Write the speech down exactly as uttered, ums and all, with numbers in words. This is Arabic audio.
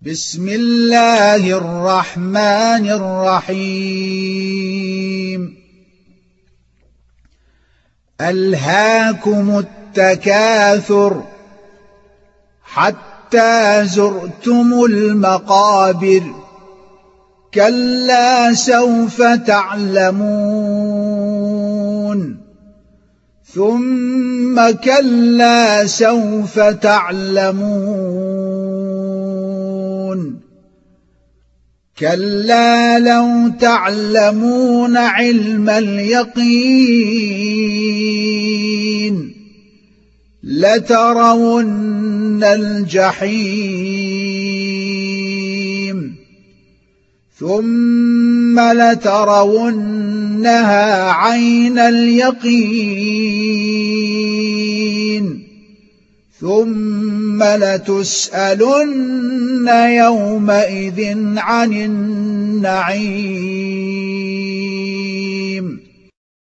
بسم الله الرحمن الرحيم ألهاكم التكاثر حتى زرتم المقابر كلا سوف تعلمون ثم كلا سوف تعلمون كلا لو تعلمون علم اليقين لترون الجحيم ثم لترونها عين اليقين ثم لتسألن يومئذ عن النعيم